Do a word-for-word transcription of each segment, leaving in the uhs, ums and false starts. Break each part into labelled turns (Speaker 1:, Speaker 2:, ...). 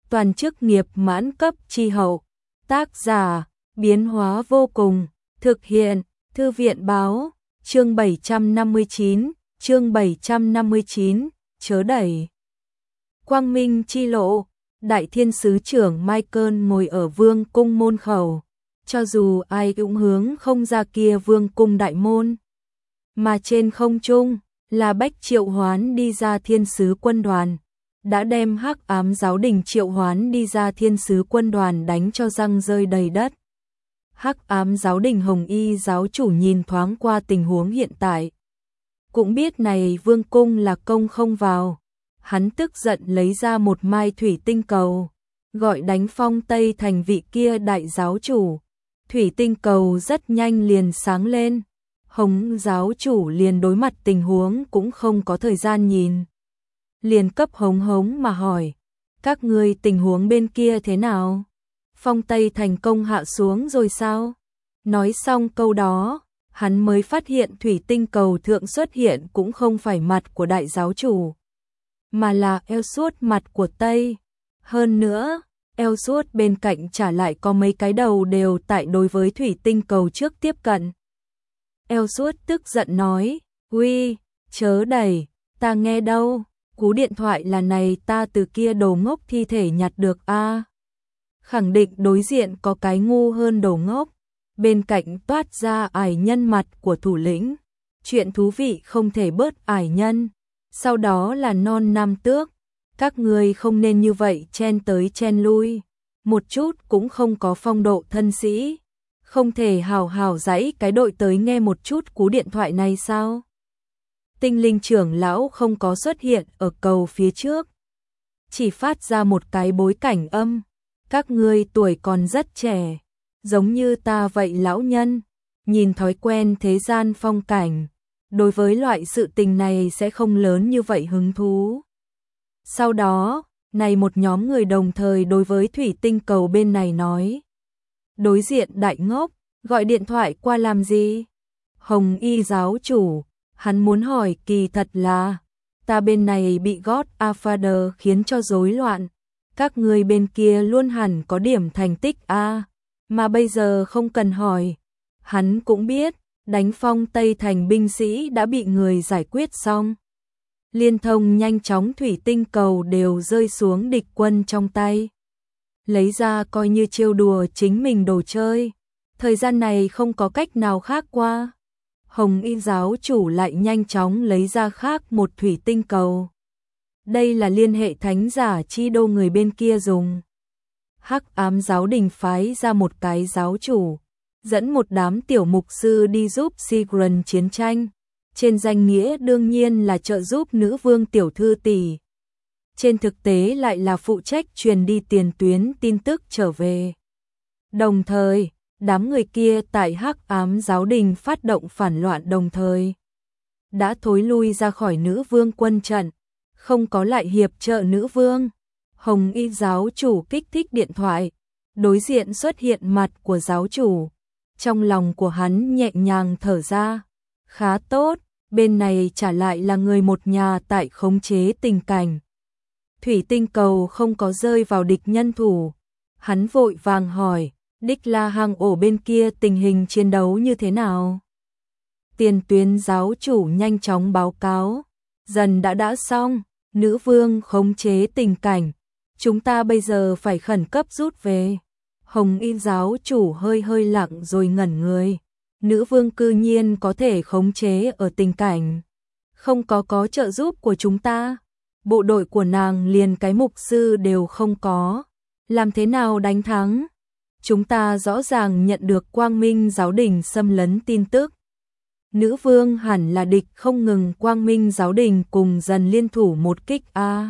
Speaker 1: toàn chức nghiệp mãn cấp chi hậu. Tác giả, biến hóa vô cùng, thực hiện, Thư viện báo, chương bảy trăm năm mươi chín, chương bảy trăm năm mươi chín, chớ đẩy. Quang Minh chi lộ, Đại Thiên Sứ trưởng Michael ngồi ở vương cung môn khẩu, cho dù ai cũng hướng không ra kia vương cung đại môn. Mà trên không trung, là Bách triệu hoán đi ra thiên sứ quân đoàn, đã đem Hắc Ám Giáo Đình triệu hoán đi ra thiên sứ quân đoàn đánh cho răng rơi đầy đất. Hắc Ám Giáo Đình Hồng Y giáo chủ nhìn thoáng qua tình huống hiện tại, cũng biết này vương cung là công không vào, hắn tức giận lấy ra một mai thủy tinh cầu, gọi đánh Phong Tây thành vị kia đại giáo chủ. Thủy tinh cầu rất nhanh liền sáng lên, Hồng giáo chủ liền đối mặt tình huống cũng không có thời gian nhìn. Liền cấp hống hống mà hỏi, các ngươi tình huống bên kia thế nào? Phong Tây thành công hạ xuống rồi sao? Nói xong câu đó, hắn mới phát hiện thủy tinh cầu thượng xuất hiện cũng không phải mặt của đại giáo chủ, mà là eo suốt mặt của Tây. Hơn nữa, eo suốt bên cạnh trả lại có mấy cái đầu đều tại đối với thủy tinh cầu trước tiếp cận. Eo suốt tức giận nói, uy, chớ đẩy, ta nghe đâu, cú điện thoại là này ta từ kia đồ ngốc thi thể nhặt được a. À, khẳng định đối diện có cái ngu hơn đồ ngốc. Bên cạnh toát ra ải nhân mặt của thủ lĩnh. Chuyện thú vị không thể bớt ải nhân. Sau đó là non nam tước. Các người không nên như vậy chen tới chen lui. Một chút cũng không có phong độ thân sĩ. Không thể hào hào dãy cái đội tới nghe một chút cú điện thoại này sao? Tinh linh trưởng lão không có xuất hiện ở cầu phía trước. Chỉ phát ra một cái bối cảnh âm. Các ngươi tuổi còn rất trẻ. Giống như ta vậy lão nhân. Nhìn thói quen thế gian phong cảnh. Đối với loại sự tình này sẽ không lớn như vậy hứng thú. Sau đó, này một nhóm người đồng thời đối với thủy tinh cầu bên này nói. Đối diện đại ngốc, gọi điện thoại qua làm gì? Hồng Y giáo chủ, hắn muốn hỏi kỳ thật là, ta bên này bị God Father khiến cho rối loạn. Các người bên kia luôn hẳn có điểm thành tích a, à, mà bây giờ không cần hỏi. Hắn cũng biết, đánh Phong Tây thành binh sĩ đã bị người giải quyết xong. Liên thông nhanh chóng thủy tinh cầu đều rơi xuống địch quân trong tay. Lấy ra coi như trêu đùa chính mình đồ chơi. Thời gian này không có cách nào khác qua. Hồng Y giáo chủ lại nhanh chóng lấy ra khác một thủy tinh cầu. Đây là liên hệ thánh giả chi đô người bên kia dùng. Hắc Ám Giáo Đình phái ra một cái giáo chủ, dẫn một đám tiểu mục sư đi giúp Sigrun chiến tranh. Trên danh nghĩa đương nhiên là trợ giúp nữ vương tiểu thư tỷ. Trên thực tế lại là phụ trách truyền đi tiền tuyến tin tức trở về. Đồng thời, đám người kia tại Hắc Ám Giáo Đình phát động phản loạn đồng thời. Đã thối lui ra khỏi nữ vương quân trận, không có lại hiệp trợ nữ vương. Hồng Y giáo chủ kích thích điện thoại, đối diện xuất hiện mặt của giáo chủ. Trong lòng của hắn nhẹ nhàng thở ra, khá tốt, bên này trả lại là người một nhà tại khống chế tình cảnh. Thủy tinh cầu không có rơi vào địch nhân thủ. Hắn vội vàng hỏi, Đích La hang ổ bên kia tình hình chiến đấu như thế nào? Tiền tuyến giáo chủ nhanh chóng báo cáo, dần đã đã xong, nữ vương khống chế tình cảnh. Chúng ta bây giờ phải khẩn cấp rút về. Hồng Y giáo chủ hơi hơi lặng rồi ngẩn người. Nữ vương cư nhiên có thể khống chế ở tình cảnh. Không có có trợ giúp của chúng ta. Bộ đội của nàng liền cái mục sư đều không có. Làm thế nào đánh thắng? Chúng ta rõ ràng nhận được Quang Minh Giáo Đình xâm lấn tin tức. Nữ vương hẳn là địch không ngừng Quang Minh Giáo Đình cùng dần liên thủ một kích a. À.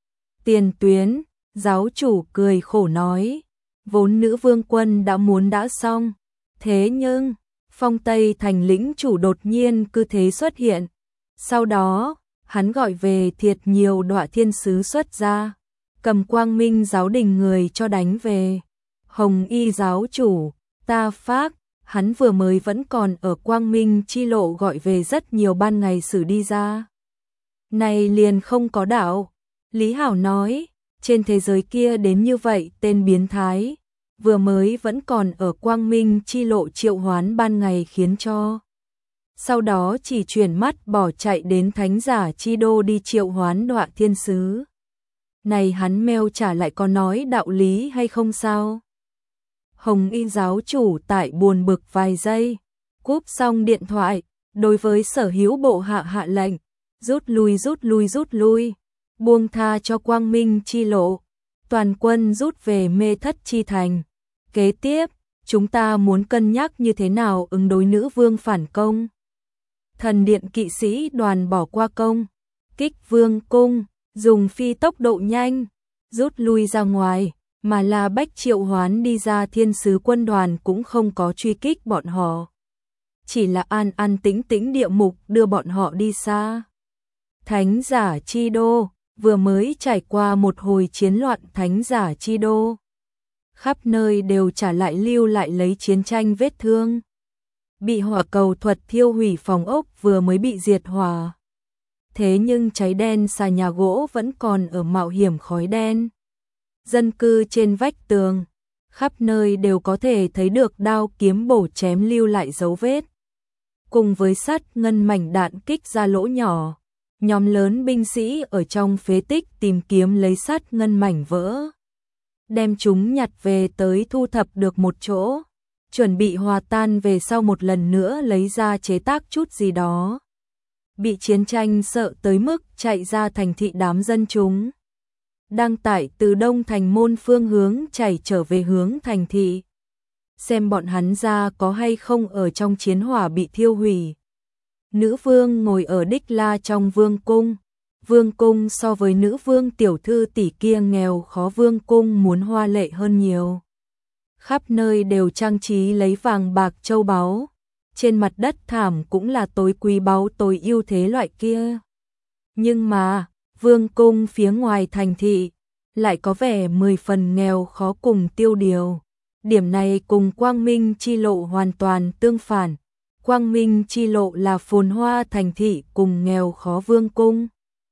Speaker 1: Tiền tuyến, giáo chủ cười khổ nói, vốn nữ vương quân đã muốn đã xong, thế nhưng Phong Tây thành lĩnh chủ đột nhiên cứ thế xuất hiện. Sau đó, hắn gọi về thiệt nhiều đọa thiên sứ xuất ra, cầm Quang Minh Giáo Đình người cho đánh về. Hồng Y giáo chủ, ta phác, hắn vừa mới vẫn còn ở Quang Minh chi lộ gọi về rất nhiều ban ngày xử đi ra. Này liền không có đạo. Lý Hảo nói, trên thế giới kia đến như vậy tên biến thái, vừa mới vẫn còn ở quang minh chi lộ triệu hoán ban ngày khiến cho. Sau đó chỉ chuyển mắt bỏ chạy đến thánh giả chi đô đi triệu hoán đọa thiên sứ. Này hắn meo trả lại có nói đạo lý hay không sao? Hồng Y giáo chủ tại buồn bực vài giây, cúp xong điện thoại, đối với sở hữu bộ hạ hạ lệnh, rút lui rút lui rút lui, buông tha cho quang minh chi lộ, toàn quân rút về mê thất chi thành. Kế tiếp, chúng ta muốn cân nhắc như thế nào ứng đối nữ vương phản công. Thần điện kỵ sĩ đoàn bỏ qua công, kích vương cung, dùng phi tốc độ nhanh, rút lui ra ngoài, mà là bách triệu hoán đi ra thiên sứ quân đoàn cũng không có truy kích bọn họ. Chỉ là an an tĩnh tĩnh địa mục đưa bọn họ đi xa. Thánh giả chi đô, vừa mới trải qua một hồi chiến loạn thánh giả chi đô. Khắp nơi đều trả lại lưu lại lấy chiến tranh vết thương. Bị hỏa cầu thuật thiêu hủy phòng ốc vừa mới bị diệt hỏa. Thế nhưng cháy đen xà nhà gỗ vẫn còn ở mạo hiểm khói đen. Dân cư trên vách tường, khắp nơi đều có thể thấy được đao kiếm bổ chém lưu lại dấu vết. Cùng với sắt ngân mảnh đạn kích ra lỗ nhỏ, nhóm lớn binh sĩ ở trong phế tích tìm kiếm lấy sắt ngân mảnh vỡ. Đem chúng nhặt về tới thu thập được một chỗ, chuẩn bị hòa tan về sau một lần nữa lấy ra chế tác chút gì đó. Bị chiến tranh sợ tới mức chạy ra thành thị đám dân chúng. Đang tải từ đông thành môn phương hướng chảy trở về hướng thành thị. Xem bọn hắn ra có hay không ở trong chiến hỏa bị thiêu hủy. Nữ vương ngồi ở Đích La trong vương cung. Vương cung so với nữ vương tiểu thư tỷ kia nghèo khó, vương cung muốn hoa lệ hơn nhiều. Khắp nơi đều trang trí lấy vàng bạc châu báu. Trên mặt đất thảm cũng là tối quý báu tối ưu thế loại kia. Nhưng mà, vương cung phía ngoài thành thị lại có vẻ mười phần nghèo khó cùng tiêu điều. Điểm này cùng Quang Minh chi lộ hoàn toàn tương phản. Quang Minh chi lộ là phồn hoa thành thị cùng nghèo khó vương cung.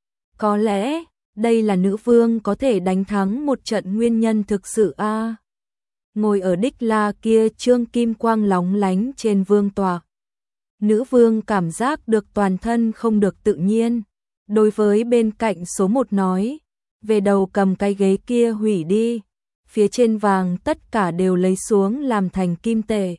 Speaker 1: Có lẽ, đây là nữ vương có thể đánh thắng một trận nguyên nhân thực sự a. À, ngồi ở Đích La kia trương kim quang lóng lánh trên vương tọa. Nữ vương cảm giác được toàn thân không được tự nhiên. Đối với bên cạnh số một nói, về đầu cầm cái ghế kia hủy đi. Phía trên vàng tất cả đều lấy xuống làm thành kim tệ.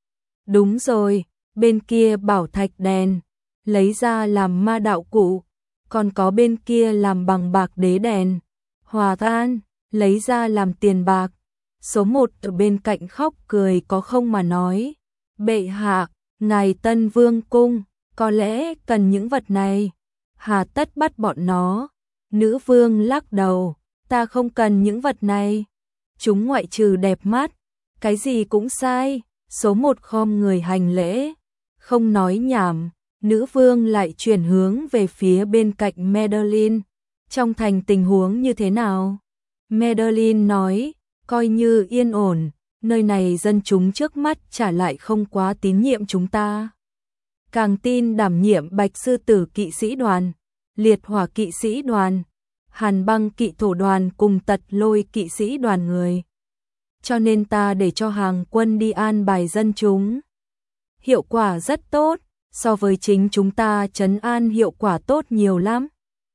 Speaker 1: Đúng rồi, bên kia bảo thạch đèn, lấy ra làm ma đạo cụ. Còn có bên kia làm bằng bạc đế đèn, hòa tan, lấy ra làm tiền bạc. Số một ở bên cạnh khóc cười có không mà nói. Bệ hạ, ngài Tân Vương cung, có lẽ cần những vật này. Hà tất bắt bọn nó. Nữ vương lắc đầu, ta không cần những vật này. Chúng ngoại trừ đẹp mắt, cái gì cũng sai. Số một khom người hành lễ, không nói nhảm. Nữ vương lại chuyển hướng về phía bên cạnh Madeline. Trong thành tình huống như thế nào? Madeline nói, coi như yên ổn, nơi này dân chúng trước mắt trả lại không quá tín nhiệm chúng ta. Càng tin đảm nhiệm Bạch Sư Tử kỵ sĩ đoàn, Liệt Hỏa kỵ sĩ đoàn, Hàn Băng kỵ thổ đoàn cùng Tật Lôi kỵ sĩ đoàn người. Cho nên ta để cho hàng quân đi an bài dân chúng. Hiệu quả rất tốt. So với chính chúng ta trấn an hiệu quả tốt nhiều lắm.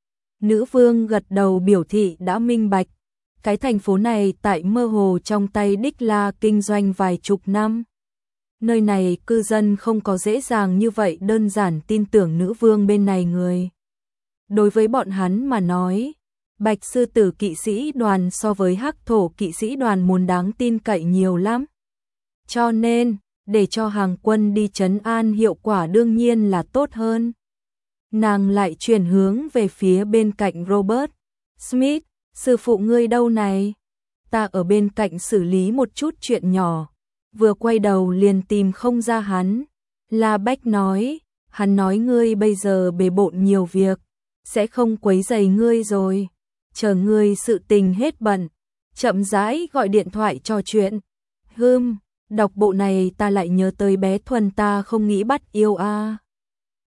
Speaker 1: Nữ vương gật đầu biểu thị đã minh bạch. Cái thành phố này tại mơ hồ trong tay Đích La kinh doanh vài chục năm. Nơi này cư dân không có dễ dàng như vậy đơn giản tin tưởng nữ vương bên này người. Đối với bọn hắn mà nói, Bạch Sư Tử kỵ sĩ đoàn so với Hắc Thổ kỵ sĩ đoàn muốn đáng tin cậy nhiều lắm. Cho nên, để cho hàng quân đi trấn an hiệu quả đương nhiên là tốt hơn. Nàng lại chuyển hướng về phía bên cạnh Robert. Smith, sư phụ ngươi đâu này? Ta ở bên cạnh xử lý một chút chuyện nhỏ. Vừa quay đầu liền tìm không ra hắn. La Bách nói, hắn nói ngươi bây giờ bề bộn nhiều việc, sẽ không quấy rầy ngươi rồi. Chờ ngươi sự tình hết bận, chậm rãi gọi điện thoại trò chuyện. Hừm. Đọc bộ này ta lại nhớ tới bé Thuần ta không nghĩ bắt yêu a. À.